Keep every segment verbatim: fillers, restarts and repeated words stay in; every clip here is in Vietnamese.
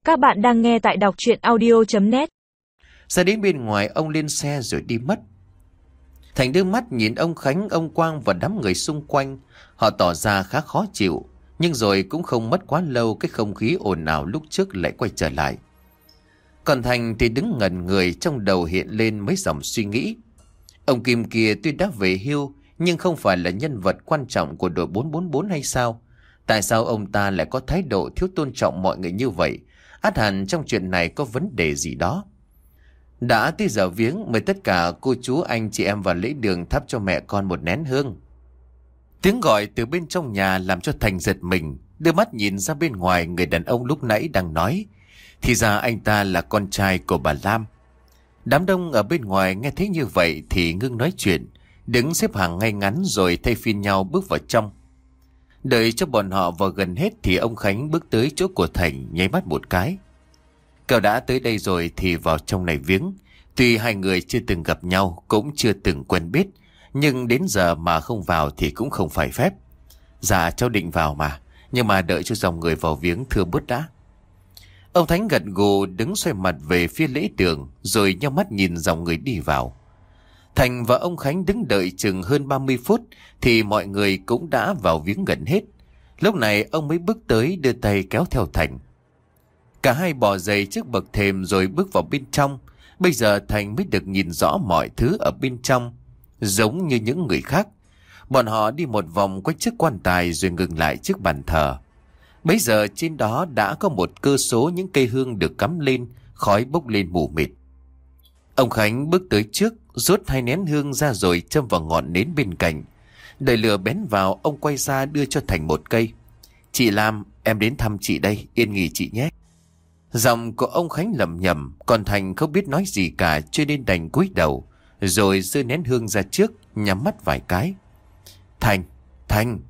Các bạn đang nghe tại đọc truyện audio chấm net. Ra đến bên ngoài, ông lên xe rồi đi mất. Thành đưa mắt nhìn ông Khánh, ông Quang và đám người xung quanh. Họ tỏ ra khá khó chịu, nhưng rồi cũng không mất quá lâu, cái không khí ồn ào lúc trước lại quay trở lại. Còn Thành thì đứng ngẩn người, trong đầu hiện lên mấy dòng suy nghĩ. Ông Kim kia tuy đã về hưu, nhưng không phải là nhân vật quan trọng của đội bốn bốn bốn hay sao? Tại sao ông ta lại có thái độ thiếu tôn trọng mọi người như vậy? Ắt hẳn trong chuyện này có vấn đề gì đó. Đã tới giờ viếng, mời tất cả cô chú anh chị em vào lễ đường thắp cho mẹ con một nén hương. Tiếng gọi từ bên trong nhà làm cho Thành giật mình, đưa mắt nhìn ra bên ngoài. Người đàn ông lúc nãy đang nói, thì ra anh ta là con trai của bà Lam. Đám đông ở bên ngoài nghe thấy như vậy thì ngưng nói chuyện, đứng xếp hàng ngay ngắn rồi thay phiên nhau bước vào trong. Đợi cho bọn họ vào gần hết thì ông Khánh bước tới chỗ của Thành, nháy mắt một cái. Cậu đã tới đây rồi thì vào trong này viếng. Tuy hai người chưa từng gặp nhau, cũng chưa từng quen biết, nhưng đến giờ mà không vào thì cũng không phải phép. Dạ cháu định vào mà, nhưng mà đợi cho dòng người vào viếng thưa bớt đã. Ông Thánh gật gù đứng xoay mặt về phía lễ đường, rồi nhắm mắt nhìn dòng người đi vào. Thành và ông Khánh đứng đợi chừng hơn ba mươi phút thì mọi người cũng đã vào viếng gần hết. Lúc này ông mới bước tới đưa tay kéo theo Thành. Cả hai bỏ giày trước bậc thềm rồi bước vào bên trong. Bây giờ Thành mới được nhìn rõ mọi thứ ở bên trong, giống như những người khác. Bọn họ đi một vòng quanh chiếc quan tài rồi ngừng lại trước bàn thờ. Bây giờ trên đó đã có một cơ số những cây hương được cắm lên, khói bốc lên mù mịt. Ông Khánh bước tới trước, rút hai nén hương ra rồi châm vào ngọn nến bên cạnh. Đợi lửa bén vào, ông quay ra đưa cho Thành một cây. Chị Lam, em đến thăm chị đây, yên nghỉ chị nhé. Giọng của ông Khánh lẩm nhẩm, còn Thành không biết nói gì cả cho nên đành cúi đầu, rồi giơ nén hương ra trước, nhắm mắt vài cái. Thành, Thành.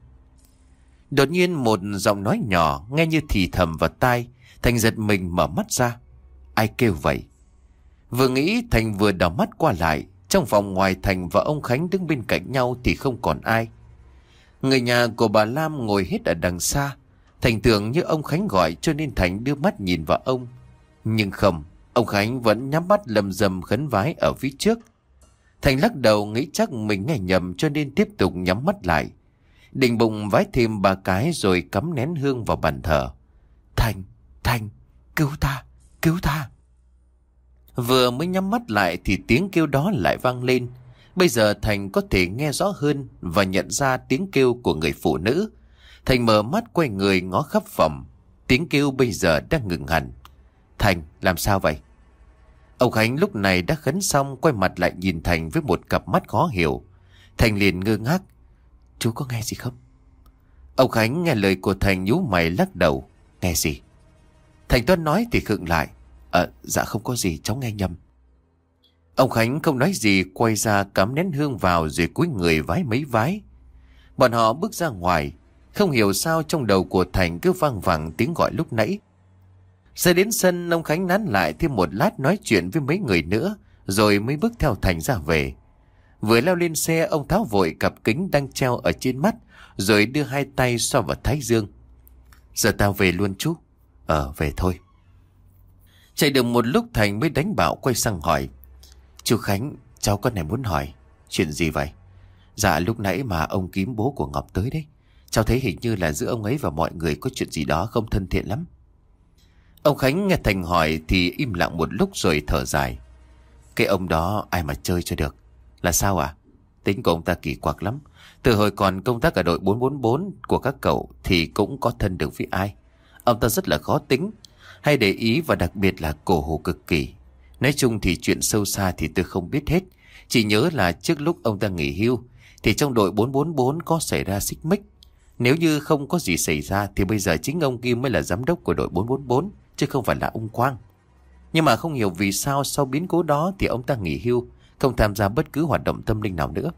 Đột nhiên một giọng nói nhỏ nghe như thì thầm vào tai. Thành giật mình mở mắt ra. Ai kêu vậy? Vừa nghĩ Thành vừa đảo mắt qua lại. Trong phòng ngoài Thành và ông Khánh đứng bên cạnh nhau thì không còn ai. Người nhà của bà Lam ngồi hết ở đằng xa. Thành tưởng như ông Khánh gọi cho nên Thành đưa mắt nhìn vào ông. Nhưng không, ông Khánh vẫn nhắm mắt lầm rầm khấn vái ở phía trước. Thành lắc đầu nghĩ chắc mình nghe nhầm cho nên tiếp tục nhắm mắt lại. Định bụng vái thêm ba cái rồi cắm nén hương vào bàn thờ. Thành, Thành, cứu ta, cứu ta. Vừa mới nhắm mắt lại thì tiếng kêu đó lại vang lên. Bây giờ Thành có thể nghe rõ hơn và nhận ra tiếng kêu của người phụ nữ. Thành mở mắt quay người ngó khắp phòng. Tiếng kêu bây giờ đang ngừng hẳn. Thành, làm sao vậy? Ông Khánh lúc này đã khấn xong, quay mặt lại nhìn Thành với một cặp mắt khó hiểu. Thành liền ngơ ngác. Chú có nghe gì không? Ông Khánh nghe lời của Thành nhíu mày lắc đầu. Nghe gì? Thành Tuấn nói thì khựng lại. Ờ, dạ không có gì, cháu nghe nhầm. Ông Khánh không nói gì, quay ra cắm nén hương vào rồi cúi người vái mấy vái. Bọn họ bước ra ngoài. Không hiểu sao trong đầu của Thành cứ vang vẳng tiếng gọi lúc nãy. Ra đến sân, ông Khánh nán lại thêm một lát nói chuyện với mấy người nữa, rồi mới bước theo Thành ra về. Vừa leo lên xe, ông tháo vội cặp kính đang treo ở trên mắt, rồi đưa hai tay xoa vào thái dương. Giờ tao về luôn chú. Ờ, về thôi. Chạy được một lúc Thành mới đánh bảo quay sang hỏi. Chú Khánh, cháu có này muốn hỏi. Chuyện gì vậy? Dạ lúc nãy mà ông Kiếm bố của Ngọc tới đấy. Cháu thấy hình như là giữa ông ấy và mọi người có chuyện gì đó không thân thiện lắm. Ông Khánh nghe Thành hỏi thì im lặng một lúc rồi thở dài. Cái ông đó ai mà chơi cho được. Là sao à? Tính của ông ta kỳ quặc lắm. Từ hồi còn công tác ở đội bốn bốn bốn của các cậu thì cũng có thân được với ai. Ông ta rất là khó tính, hay để ý và đặc biệt là cổ hủ cực kỳ. Nói chung thì chuyện sâu xa thì tôi không biết hết. Chỉ nhớ là trước lúc ông ta nghỉ hưu thì trong đội bốn bốn bốn có xảy ra xích mích. Nếu như không có gì xảy ra thì bây giờ chính ông Kim mới là giám đốc của đội bốn bốn bốn, chứ không phải là ông Quang. Nhưng mà không hiểu vì sao sau biến cố đó thì ông ta nghỉ hưu, không tham gia bất cứ hoạt động tâm linh nào nữa.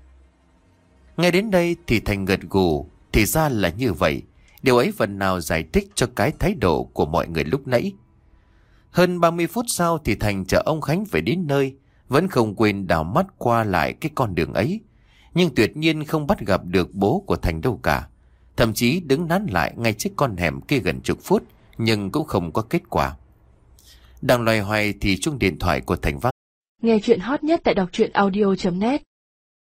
Ngay đến đây thì Thành gật gù. Thì ra là như vậy. Điều ấy phần nào giải thích cho cái thái độ của mọi người lúc nãy. Hơn ba mươi phút sau thì Thành chở ông Khánh về đến nơi, vẫn không quên đảo mắt qua lại cái con đường ấy. Nhưng tuyệt nhiên không bắt gặp được bố của Thành đâu cả. Thậm chí đứng nán lại ngay trước con hẻm kia gần chục phút, nhưng cũng không có kết quả. Đang loay hoay thì chuông điện thoại của Thành vang. Nghe chuyện hot nhất tại đọc truyện audio chấm net.